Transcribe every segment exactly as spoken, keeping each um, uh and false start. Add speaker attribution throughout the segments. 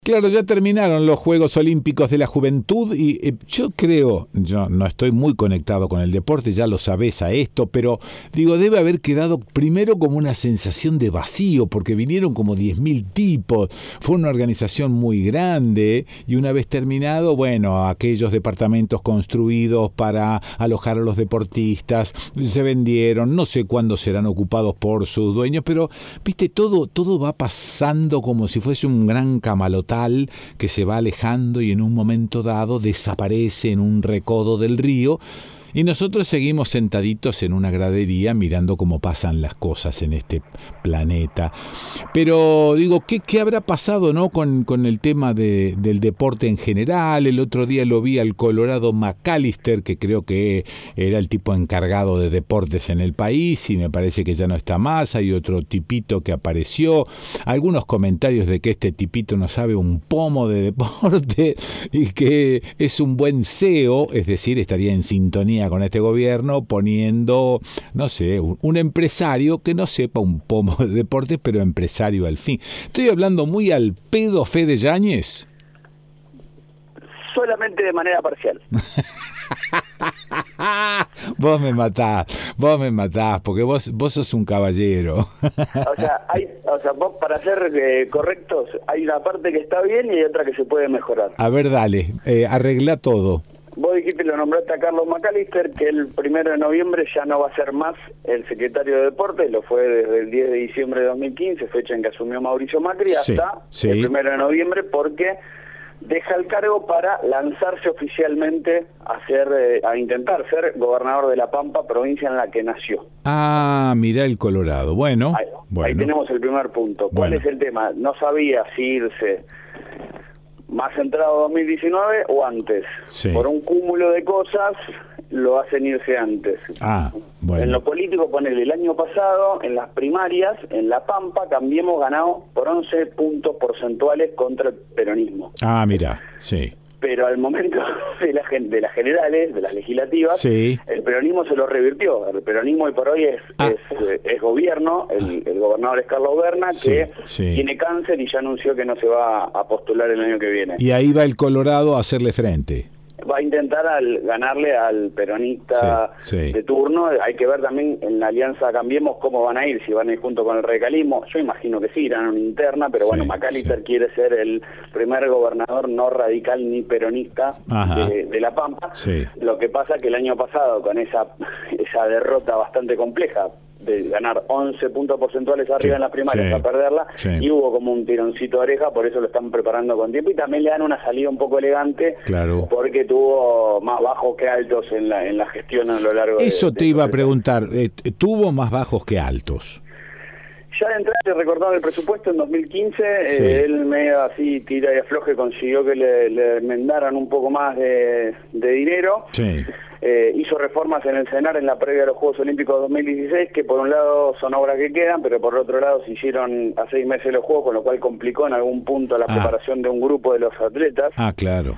Speaker 1: Claro, ya terminaron los Juegos Olímpicos de la Juventud y eh, yo creo, yo no estoy muy conectado con el deporte, ya lo sabés a esto, pero digo, debe haber quedado primero como una sensación de vacío, porque vinieron como diez mil tipos, fue una organización muy grande y una vez terminado, bueno, aquellos departamentos construidos para alojar a los deportistas se vendieron, no sé cuándo serán ocupados por sus dueños, pero viste, todo, todo va pasando como si fuese un gran camalote que se va alejando y en un momento dado desaparece en un recodo del río y nosotros seguimos sentaditos en una gradería mirando cómo pasan las cosas en este planeta. Pero digo, ¿qué, qué habrá pasado, no, con, con el tema de, del deporte en general? El otro día lo vi al Colorado McAllister, que creo que era el tipo encargado de deportes en el país y me parece que ya no está más. Hay otro tipito que apareció. Algunos comentarios de que este tipito no sabe un pomo de deporte y que es un buen C E O, es decir, estaría en sintonía con este gobierno poniendo, no sé, un, un empresario que no sepa un pomo de deportes, pero empresario al fin. Estoy hablando muy al pedo, Fede Yáñez.
Speaker 2: Solamente de manera parcial.
Speaker 1: Vos me matás, vos me matás, porque vos vos sos un caballero.
Speaker 2: O sea, hay, o sea, vos para ser eh, correctos, hay una parte que está bien y hay otra que se puede mejorar.
Speaker 1: A ver, dale, eh, arregla todo.
Speaker 2: Vos dijiste, lo nombraste a Carlos McAllister, que el primero de noviembre ya no va a ser más el secretario de Deportes, lo fue desde el diez de diciembre de dos mil quince, fecha en que asumió Mauricio Macri,
Speaker 1: sí,
Speaker 2: hasta
Speaker 1: sí.
Speaker 2: el primero de noviembre, porque deja el cargo para lanzarse oficialmente a ser, eh, a intentar ser gobernador de La Pampa, provincia en la que nació.
Speaker 1: Ah, mirá el Colorado. Bueno,
Speaker 2: ahí,
Speaker 1: bueno.
Speaker 2: ahí tenemos el primer punto. ¿Cuál
Speaker 1: bueno.
Speaker 2: es el tema? No sabía si irse más entrado dos mil diecinueve o antes.
Speaker 1: Sí.
Speaker 2: Por un cúmulo de cosas lo hacen irse antes.
Speaker 1: Ah, bueno.
Speaker 2: En lo político, ponele, el año pasado, en las primarias, en La Pampa, Cambiemos ganado por once puntos porcentuales contra el peronismo.
Speaker 1: Ah, mira, sí.
Speaker 2: Pero al momento de, la, de las generales, de las legislativas,
Speaker 1: sí.
Speaker 2: el peronismo se lo revirtió. El peronismo hoy por hoy es,
Speaker 1: ah.
Speaker 2: es, es gobierno, el, el gobernador es Carlos Berna,
Speaker 1: sí,
Speaker 2: que
Speaker 1: sí.
Speaker 2: tiene cáncer y ya anunció que no se va a postular el año que viene.
Speaker 1: Y ahí va el Colorado a hacerle frente.
Speaker 2: Va a intentar al, ganarle al peronista
Speaker 1: sí, sí.
Speaker 2: de turno. Hay que ver también en la alianza Cambiemos cómo van a ir, si van a ir junto con el radicalismo. Yo imagino que sí, irán a una interna, pero sí, bueno, McAllister sí. quiere ser el primer gobernador no radical ni peronista de, de La Pampa.
Speaker 1: Sí.
Speaker 2: Lo que pasa que el año pasado, con esa, esa derrota bastante compleja, de ganar once puntos porcentuales arriba sí, en las primarias sí, a perderla, sí. y hubo como un tironcito de oreja, por eso lo están preparando con tiempo, y también le dan una salida un poco elegante,
Speaker 1: claro.
Speaker 2: porque tuvo más bajos que altos en la, en la gestión a lo largo de...
Speaker 1: Eso te
Speaker 2: de
Speaker 1: iba a preguntar, eh, ¿tuvo más bajos que altos?
Speaker 2: Ya de entrada le recordaron el presupuesto en dos mil quince, sí. eh, él medio así tira y afloje consiguió que le, le enmendaran un poco más de, de dinero.
Speaker 1: Sí.
Speaker 2: Eh, hizo reformas en el CENAR en la previa de los Juegos Olímpicos dos mil dieciséis, que por un lado son obras que quedan, pero por otro lado se hicieron a seis meses los Juegos, con lo cual complicó en algún punto la ah. preparación de un grupo de los atletas.
Speaker 1: Ah, claro.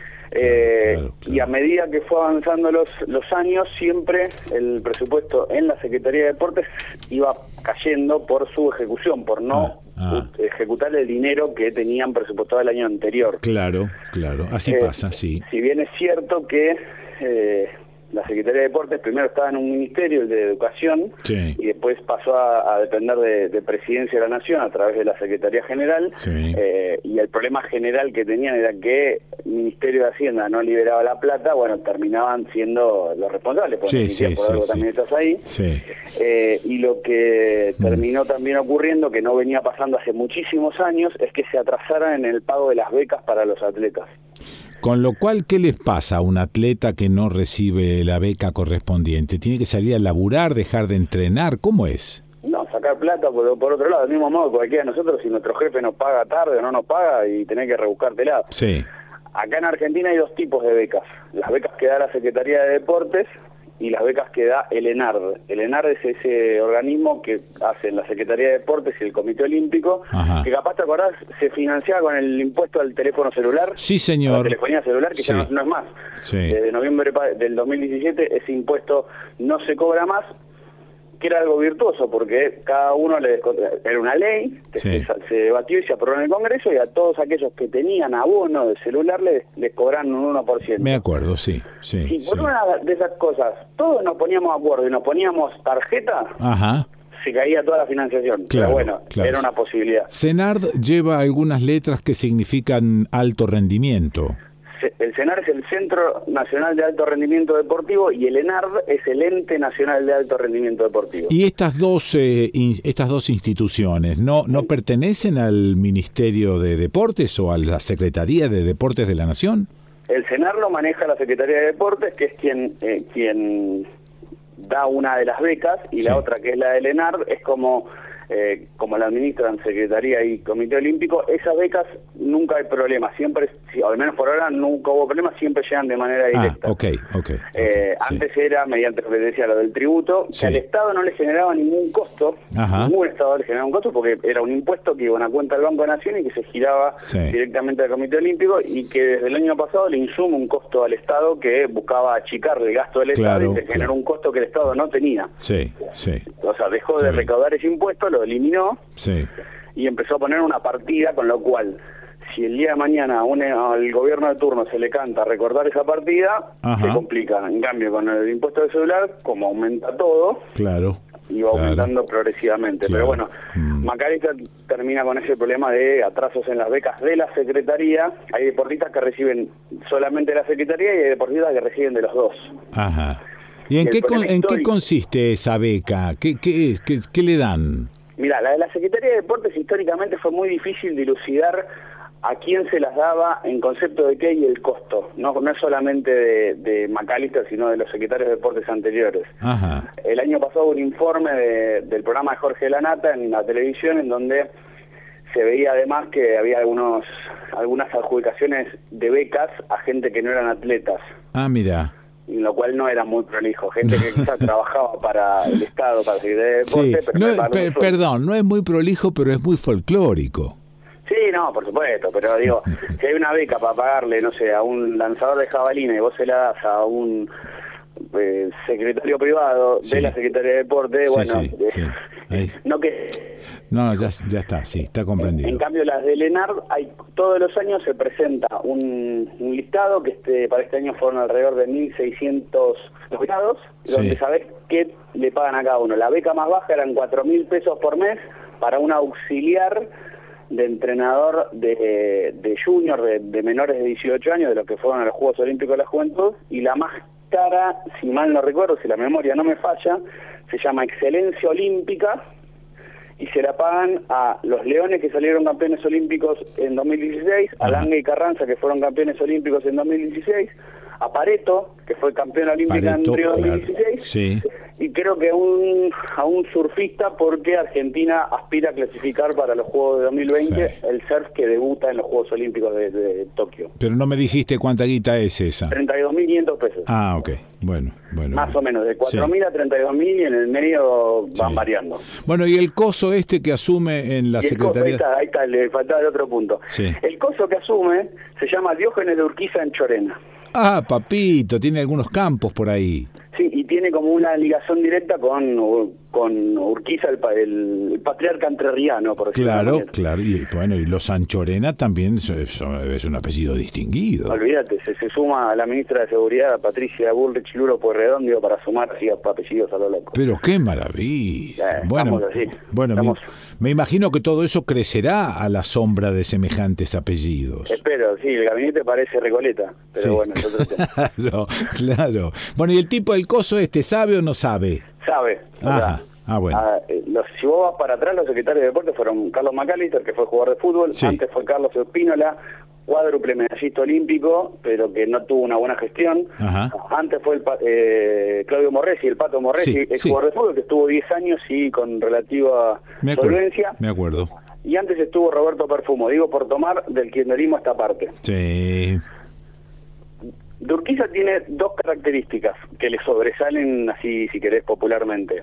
Speaker 2: Eh,
Speaker 1: claro, claro.
Speaker 2: Y a medida que fue avanzando los, los años, siempre el presupuesto en la Secretaría de Deportes iba cayendo por su ejecución, por no ah, ah. ejecutar el dinero que tenían presupuestado el año anterior.
Speaker 1: Claro, claro, así eh, pasa, sí.
Speaker 2: Si bien es cierto que eh, la Secretaría de Deportes primero estaba en un ministerio, el de Educación,
Speaker 1: sí.
Speaker 2: y después pasó a, a depender de, de Presidencia de la Nación a través de la Secretaría General,
Speaker 1: sí.
Speaker 2: eh, y el problema general que tenían era que el Ministerio de Hacienda no liberaba la plata, bueno, terminaban siendo los responsables, porque
Speaker 1: sí, sí,
Speaker 2: por
Speaker 1: sí,
Speaker 2: algo
Speaker 1: sí.
Speaker 2: también estás ahí,
Speaker 1: sí.
Speaker 2: eh, y lo que terminó mm. también ocurriendo, que no venía pasando hace muchísimos años, es que se atrasaran en el pago de las becas para los atletas.
Speaker 1: Con lo cual, ¿qué les pasa a un atleta que no recibe la beca correspondiente? ¿Tiene que salir a laburar, dejar de entrenar? ¿Cómo es?
Speaker 2: No, sacar plata por, por otro lado, del mismo modo que cualquiera de nosotros, si nuestro jefe nos paga tarde o no nos paga y tenés que rebuscártela.
Speaker 1: Sí.
Speaker 2: Acá en Argentina hay dos tipos de becas. Las becas que da la Secretaría de Deportes y las becas que da el ENARD. El ENARD es ese organismo que hace la Secretaría de Deportes y el Comité Olímpico, Ajá. que capaz te acordás, se financiaba con el impuesto al teléfono celular.
Speaker 1: Sí, señor.
Speaker 2: La telefonía celular, que
Speaker 1: sí.
Speaker 2: ya no, no es más.
Speaker 1: Sí.
Speaker 2: Desde noviembre del dos mil diecisiete ese impuesto no se cobra más, que era algo virtuoso, porque cada uno le era una ley, que
Speaker 1: Sí.
Speaker 2: se, se debatió y se aprobó en el Congreso, y a todos aquellos que tenían abono de celular les, les cobraron un uno por ciento.
Speaker 1: Me acuerdo, sí, sí.
Speaker 2: Si por
Speaker 1: sí.
Speaker 2: una de esas cosas todos nos poníamos de acuerdo y nos poníamos tarjeta,
Speaker 1: Ajá.
Speaker 2: se caía toda la financiación.
Speaker 1: Claro,
Speaker 2: Pero bueno,
Speaker 1: claro.
Speaker 2: era una posibilidad.
Speaker 1: CENARD lleva algunas letras que significan alto rendimiento.
Speaker 2: Se- El CENAR es el Centro Nacional de Alto Rendimiento Deportivo y el ENARD es el Ente Nacional de Alto Rendimiento Deportivo.
Speaker 1: Y estas dos eh, in- estas dos instituciones no no pertenecen al Ministerio de Deportes o a la Secretaría de Deportes de la Nación.
Speaker 2: El CENAR lo maneja la Secretaría de Deportes, que es quien eh, quien da una de las becas, y
Speaker 1: Sí.
Speaker 2: la otra, que es la del ENARD, es como eh, como la administran Secretaría y Comité Olímpico. Esas becas nunca hay problema, siempre, si- al menos por ahora nunca hubo problema, siempre llegan de manera
Speaker 1: Ah,
Speaker 2: directa.
Speaker 1: ok, ok.
Speaker 2: Eh,
Speaker 1: ok, sí.
Speaker 2: Antes era mediante lo que decía, lo del tributo,
Speaker 1: Sí.
Speaker 2: que al Estado no le generaba ningún costo,
Speaker 1: Ajá.
Speaker 2: ningún Estado le generaba un costo, porque era un impuesto que iba a una cuenta del Banco de Nación y que se giraba
Speaker 1: Sí.
Speaker 2: directamente al Comité Olímpico, y que desde el año pasado le insume un costo al Estado que buscaba achicar el gasto del Estado,
Speaker 1: Claro,
Speaker 2: y se generó
Speaker 1: claro.
Speaker 2: un costo que el Estado no tenía.
Speaker 1: Sí, sí,
Speaker 2: O sea, dejó
Speaker 1: Está
Speaker 2: de
Speaker 1: bien.
Speaker 2: recaudar ese impuesto, lo eliminó
Speaker 1: sí.
Speaker 2: y empezó a poner una partida, con lo cual, si el día de mañana a un- al gobierno de turno se le canta recortar esa partida,
Speaker 1: Ajá.
Speaker 2: se complica. En cambio, con el impuesto del celular, como aumenta todo,
Speaker 1: Claro.
Speaker 2: y va
Speaker 1: claro.
Speaker 2: aumentando progresivamente.
Speaker 1: Claro.
Speaker 2: Pero bueno,
Speaker 1: Mm.
Speaker 2: Macalister termina con ese problema de atrasos en las becas de la Secretaría. Hay deportistas que reciben solamente de la Secretaría y hay deportistas que reciben de los dos.
Speaker 1: Ajá. ¿Y en
Speaker 2: el
Speaker 1: qué con-
Speaker 2: problema
Speaker 1: en qué
Speaker 2: histórico-
Speaker 1: consiste esa beca? ¿Qué qué, qué, qué le dan?
Speaker 2: Mira, la de la Secretaría de Deportes históricamente fue muy difícil dilucidar a quién se las daba en concepto de qué y el costo. No, no es solamente de, de Macalister, sino de los secretarios de deportes anteriores.
Speaker 1: Ajá.
Speaker 2: El año pasado hubo un informe de- del programa de Jorge Lanata en la televisión, en donde se veía además que había algunos algunas adjudicaciones de becas a gente que no eran atletas,
Speaker 1: Ah, mira.
Speaker 2: lo cual no era muy prolijo. Gente que quizás trabajaba para el Estado, para la Secretaría de
Speaker 1: Sí.
Speaker 2: Deporte, pero
Speaker 1: No,
Speaker 2: no pagaba
Speaker 1: per-
Speaker 2: un sueldo.
Speaker 1: perdón, no es muy prolijo, pero es muy folclórico.
Speaker 2: Sí, no, por supuesto, pero digo, si hay una beca para pagarle, no sé, a un lanzador de jabalina y vos se la das a un eh, secretario privado
Speaker 1: Sí.
Speaker 2: de la Secretaría de Deporte,
Speaker 1: Sí,
Speaker 2: bueno,
Speaker 1: sí,
Speaker 2: eh,
Speaker 1: sí. Ahí.
Speaker 2: no que...
Speaker 1: No, ya, ya está, sí, está
Speaker 2: En
Speaker 1: comprendido.
Speaker 2: cambio, las del ENARD, hay, todos los años se presenta un, un listado, que este para este año fueron alrededor de mil seiscientos becados,
Speaker 1: Sí.
Speaker 2: donde sabés qué le pagan a cada uno. La beca más baja eran cuatro mil pesos por mes para un auxiliar de entrenador de, de junior, de, de menores de dieciocho años, de los que fueron a los Juegos Olímpicos de la Juventud, y la más cara, si mal no recuerdo, si la memoria no me falla, se llama Excelencia Olímpica, y se la pagan a los Leones, que salieron campeones olímpicos en dos mil dieciséis, a
Speaker 1: Ajá.
Speaker 2: Lange y Carranza, que fueron campeones olímpicos en dos mil dieciséis, a Pareto, que fue campeón olímpico
Speaker 1: Pareto,
Speaker 2: en Río
Speaker 1: claro.
Speaker 2: dos mil dieciséis,
Speaker 1: Sí.
Speaker 2: y creo que a un, a un surfista, porque Argentina aspira a clasificar para los Juegos de dos mil veinte,
Speaker 1: Sí.
Speaker 2: el surf que debuta en los Juegos Olímpicos de, de Tokio.
Speaker 1: Pero no me dijiste cuánta guita es esa.
Speaker 2: treinta y dos mil quinientos pesos.
Speaker 1: Ah, ok. Bueno, bueno.
Speaker 2: Más o menos, de cuatro mil
Speaker 1: Sí.
Speaker 2: a treinta y dos mil, y en el medio van
Speaker 1: Sí.
Speaker 2: variando.
Speaker 1: Bueno, y el coso este que asume en la
Speaker 2: Y el coso, ahí
Speaker 1: Secretaría...
Speaker 2: está, ahí está, le faltaba el otro punto.
Speaker 1: Sí.
Speaker 2: El coso que asume se llama Diógenes de Urquiza en Chorena.
Speaker 1: Ah, papito, tiene algunos campos por ahí.
Speaker 2: Sí, y tiene como una ligación directa con, con Urquiza, el, pa- el, el patriarca entrerriano, por decirlo de
Speaker 1: Claro,
Speaker 2: alguna manera.
Speaker 1: claro. Y bueno, y los Anchorena también son- son- es un apellido distinguido.
Speaker 2: Olvídate, se, se suma a la ministra de Seguridad, Patricia Bullrich Luro Pueyrredón, digo, para sumar así apellidos a lo loco.
Speaker 1: Pero qué maravilla.
Speaker 2: Eh,
Speaker 1: bueno,
Speaker 2: estamos así,
Speaker 1: bueno me,
Speaker 2: estamos-
Speaker 1: me imagino que todo eso crecerá a la sombra de semejantes apellidos.
Speaker 2: Espero, sí, el gabinete parece Recoleta, pero
Speaker 1: Sí.
Speaker 2: bueno, es otro tema.
Speaker 1: Claro, claro. Bueno, ¿y el tipo del coso este sabe o no sabe?
Speaker 2: Sabe. o
Speaker 1: Ajá.
Speaker 2: sea,
Speaker 1: Ah, bueno.
Speaker 2: ah, eh, los, si vos vas para atrás, los secretarios de deportes fueron Carlos Macalister, que fue jugador de fútbol,
Speaker 1: Sí.
Speaker 2: antes fue Carlos Espínola, cuádruple medallista olímpico, pero que no tuvo una buena gestión.
Speaker 1: Ajá.
Speaker 2: Antes fue el, pa- eh, Claudio Morresi, el Pato Morresi,
Speaker 1: Sí,
Speaker 2: ex
Speaker 1: sí.
Speaker 2: jugador de fútbol, que estuvo diez años y con relativa
Speaker 1: Me acuerdo.
Speaker 2: solvencia.
Speaker 1: Me acuerdo.
Speaker 2: Y antes estuvo Roberto Perfumo, digo por tomar del kirchnerismo esta parte.
Speaker 1: Sí.
Speaker 2: Urquiza tiene dos características que le sobresalen, así si querés, popularmente.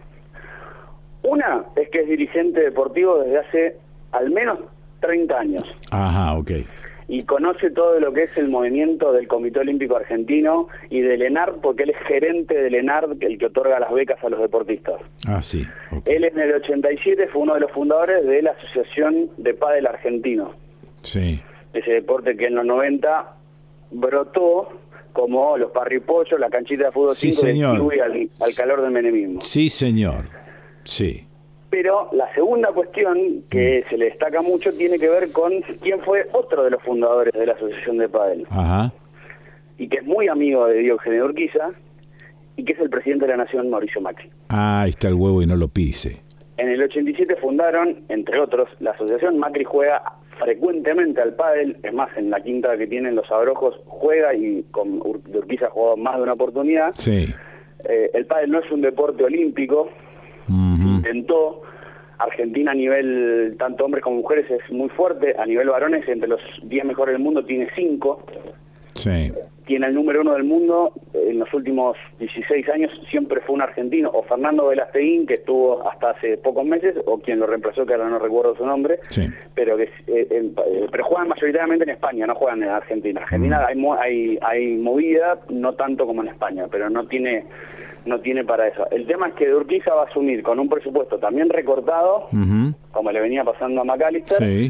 Speaker 2: Una es que es dirigente deportivo desde hace al menos treinta años.
Speaker 1: Ajá, ok.
Speaker 2: y conoce todo lo que es el movimiento del Comité Olímpico Argentino y del ENARD, porque él es gerente del ENARD, el que otorga las becas a los deportistas.
Speaker 1: Ah, sí. Okay.
Speaker 2: Él en el ochenta y siete fue uno de los fundadores de la Asociación de Pádel Argentino.
Speaker 1: Sí.
Speaker 2: Ese deporte que en los noventa brotó como los parripollos, la canchita de fútbol
Speaker 1: sí,
Speaker 2: cinco
Speaker 1: señor.
Speaker 2: Al, al calor del menemismo.
Speaker 1: Sí, señor. Sí.
Speaker 2: Pero la segunda cuestión que mm. se le destaca mucho tiene que ver con quién fue otro de los fundadores de la Asociación de Pádel.
Speaker 1: Ajá.
Speaker 2: Y que es muy amigo de Diógenes de Urquiza y que es el presidente de la Nación, Mauricio Macri.
Speaker 1: Ah, ahí está el huevo y no lo pise.
Speaker 2: En el ochenta y siete fundaron, entre otros, la asociación. Macri juega frecuentemente al pádel, es más, en la quinta que tienen los Abrojos juega y con Ur Urquiza jugó más de una oportunidad.
Speaker 1: Sí.
Speaker 2: Eh, el pádel no es un deporte olímpico, uh-huh. Intentó. Argentina a nivel, tanto hombres como mujeres, es muy fuerte. A nivel varones, entre los diez mejores del mundo, tiene cinco.
Speaker 1: Sí.
Speaker 2: Tiene el número uno del mundo. En los últimos dieciséis años siempre fue un argentino, o Fernando Velasteguín, que estuvo hasta hace pocos meses, o quien lo reemplazó, que ahora no recuerdo su nombre,
Speaker 1: sí.
Speaker 2: pero que eh, eh, pero juegan mayoritariamente en España, no juegan en Argentina. Argentina mm. hay, hay, hay movida, no tanto como en España, pero no tiene... no tiene para eso. El tema es que Urquiza va a asumir con un presupuesto también recortado, uh-huh. como le venía pasando a McAllister,
Speaker 1: sí.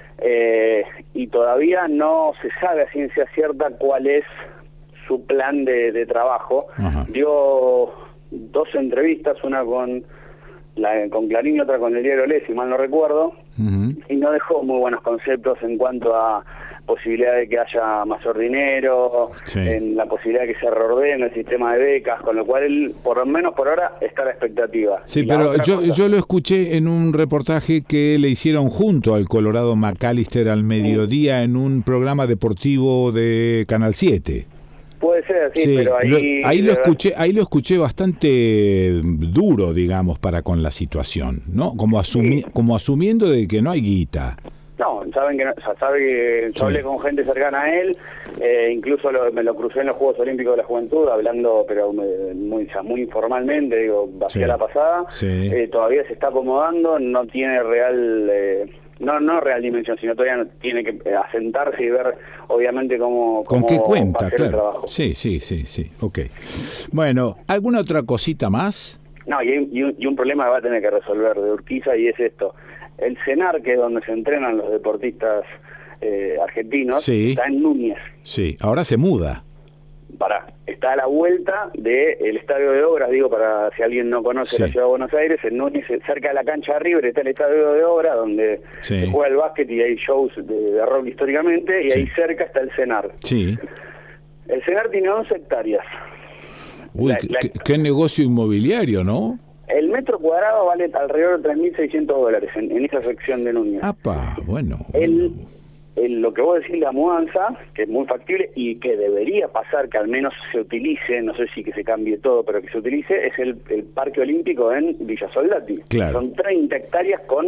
Speaker 2: eh, y todavía no se sabe a ciencia cierta cuál es su plan de, de trabajo. Uh-huh. Dio dos entrevistas, una con la, con Clarín y otra con el diario Le, si mal no recuerdo, uh-huh. y no dejó muy buenos conceptos en cuanto a posibilidad de que haya mayor dinero, sí. en la posibilidad de que se reordene el sistema de becas, con lo cual él, por lo menos por ahora, está a la expectativa.
Speaker 1: Sí, pero yo, cosa... yo lo escuché en un reportaje que le hicieron junto al Colorado McAllister al mediodía sí. en un programa deportivo de Canal siete.
Speaker 2: Puede ser, sí,
Speaker 1: sí,
Speaker 2: pero ahí...
Speaker 1: Lo, ahí, lo escuché, ahí lo escuché bastante duro, digamos, para con la situación, ¿no? Como, asumi sí. como asumiendo de que no hay guita.
Speaker 2: No, saben que no, o sea, sabe que yo sí. hablé con gente cercana a él, eh, incluso lo, me lo crucé en los Juegos Olímpicos de la Juventud, hablando, pero muy, muy informalmente, digo, hacia sí. la pasada, sí. eh, todavía se está acomodando, no tiene real, eh, no no real dimensión, sino todavía tiene que asentarse y ver, obviamente, cómo,
Speaker 1: ¿Con
Speaker 2: cómo
Speaker 1: qué cuenta?
Speaker 2: va a ser
Speaker 1: Claro.
Speaker 2: el trabajo.
Speaker 1: Sí, sí, sí, sí, ok. Bueno, ¿alguna otra cosita más?
Speaker 2: No, y, hay, y, un, y un problema que va a tener que resolver de Urquiza, y es esto. El CENAR, que es donde se entrenan los deportistas eh, argentinos,
Speaker 1: sí.
Speaker 2: está en Núñez.
Speaker 1: Sí, ahora se muda.
Speaker 2: Pará, está a la vuelta del Estadio de Obras, digo, para si alguien no conoce sí. la Ciudad de Buenos Aires, en Núñez, cerca de la cancha de River, está el Estadio de Obras, donde sí. se juega el básquet y hay shows de, de rock históricamente, y sí. ahí cerca está el CENAR.
Speaker 1: Sí.
Speaker 2: El CENAR tiene once hectáreas.
Speaker 1: Uy, la, la, qué, qué negocio inmobiliario, ¿no?
Speaker 2: El metro cuadrado vale alrededor de tres mil seiscientos dólares en, en esa sección de Núñez.
Speaker 1: ¡Apa! Bueno.
Speaker 2: El, el, lo que vos decís, la mudanza, que es muy factible y que debería pasar, que al menos se utilice, no sé si que se cambie todo, pero que se utilice, es el, el Parque Olímpico en Villa Soldati.
Speaker 1: Claro.
Speaker 2: Son treinta hectáreas con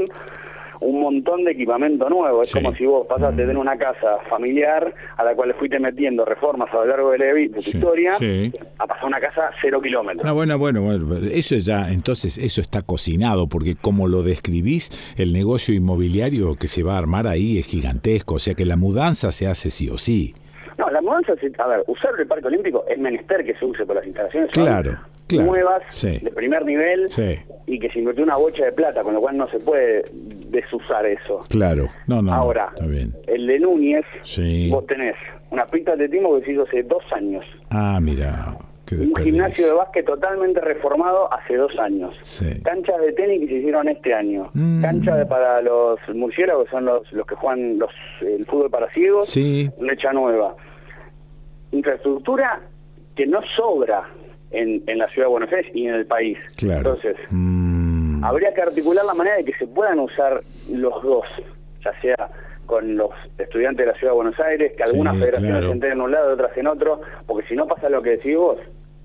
Speaker 2: un montón de equipamiento nuevo. Es sí. como si vos pasaste de tener una casa familiar a la cual le fuiste metiendo reformas a lo largo de, la, de tu sí. historia sí. a pasar a una casa cero kilómetros.
Speaker 1: No, bueno, bueno, bueno, eso ya, entonces eso está cocinado, porque como lo describís, el negocio inmobiliario que se va a armar ahí es gigantesco, o sea que la mudanza se hace sí o sí.
Speaker 2: No, la mudanza, a ver, usar el Parque Olímpico es menester que se use por las instalaciones
Speaker 1: claro, claro,
Speaker 2: nuevas,
Speaker 1: sí.
Speaker 2: de primer nivel, sí. y que se invirtió una bocha de plata, con lo cual no se puede desusar eso.
Speaker 1: Claro, no, no.
Speaker 2: Ahora,
Speaker 1: está bien.
Speaker 2: El de Núñez,
Speaker 1: sí.
Speaker 2: vos tenés una pista de atletismo que se hizo hace dos años.
Speaker 1: Ah, mira.
Speaker 2: Un gimnasio de básquet totalmente reformado hace dos años.
Speaker 1: Sí.
Speaker 2: Canchas de tenis que se hicieron este año.
Speaker 1: Mm.
Speaker 2: Cancha de, para los murciélagos, que son los, los que juegan los, el fútbol para ciegos.
Speaker 1: Sí.
Speaker 2: Lecha nueva. Infraestructura que no sobra en, en la Ciudad de Buenos Aires y en el país.
Speaker 1: Claro.
Speaker 2: Entonces,
Speaker 1: mm.
Speaker 2: habría que articular la manera de que se puedan usar los dos, ya sea con los estudiantes de la Ciudad de Buenos Aires, que algunas sí, federaciones claro. se entren en un lado y otras en otro, porque si no pasa lo que decís vos,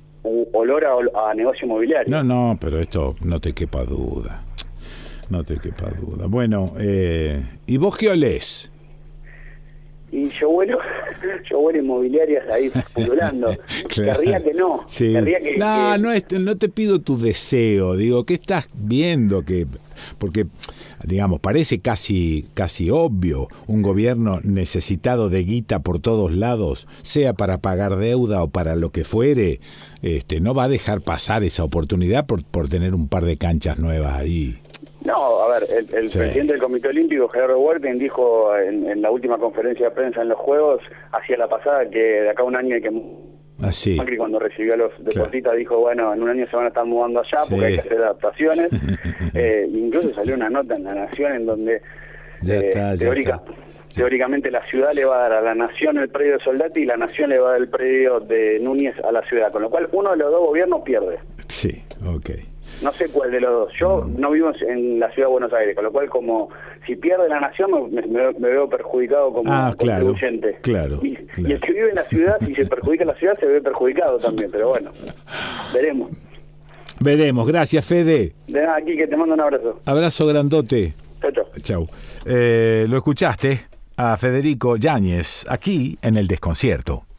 Speaker 2: olor a, a negocio inmobiliario.
Speaker 1: No, no, pero esto no te quepa duda, no te quepa duda. Bueno, eh, ¿y vos qué olés?
Speaker 2: Y yo vuelo, yo vuelo inmobiliarias ahí pululando. Claro. Querría que no.
Speaker 1: Sí.
Speaker 2: Querría que,
Speaker 1: no,
Speaker 2: que...
Speaker 1: no, es, no te pido tu deseo. Digo, ¿qué estás viendo? Que porque, digamos, parece casi, casi obvio un gobierno necesitado de guita por todos lados, sea para pagar deuda o para lo que fuere, este, no va a dejar pasar esa oportunidad por, por tener un par de canchas nuevas ahí.
Speaker 2: No, a ver, el, el sí. presidente del Comité Olímpico, Gerardo Huerten, dijo en, en la última conferencia de prensa en los Juegos, hacia la pasada, que de acá a un año hay que...
Speaker 1: Así.
Speaker 2: Macri cuando recibió a los deportistas, claro, dijo, bueno, en un año se van a estar mudando allá, sí, porque hay que hacer adaptaciones. eh, incluso salió una nota en La Nación en donde
Speaker 1: ya
Speaker 2: eh,
Speaker 1: está, ya
Speaker 2: teórica,
Speaker 1: está. Sí.
Speaker 2: teóricamente la ciudad le va a dar a la Nación el predio de Soldati y la Nación le va a dar el predio de Núñez a la ciudad, con lo cual uno de los dos gobiernos pierde.
Speaker 1: Sí, ok.
Speaker 2: No sé cuál de los dos. Yo mm. no vivo en la ciudad de Buenos Aires, con lo cual como si pierde la Nación me, me, me veo perjudicado como
Speaker 1: ah,
Speaker 2: contribuyente.
Speaker 1: Claro, claro,
Speaker 2: y,
Speaker 1: claro.
Speaker 2: y el que vive en la ciudad, si se perjudica la ciudad, se ve perjudicado también, pero bueno, veremos.
Speaker 1: Veremos. Gracias, Fede.
Speaker 2: De nada, aquí que te mando un abrazo.
Speaker 1: Abrazo grandote.
Speaker 2: Chau, chau.
Speaker 1: Chau. Eh, lo escuchaste a Federico Yáñez aquí en El Desconcierto.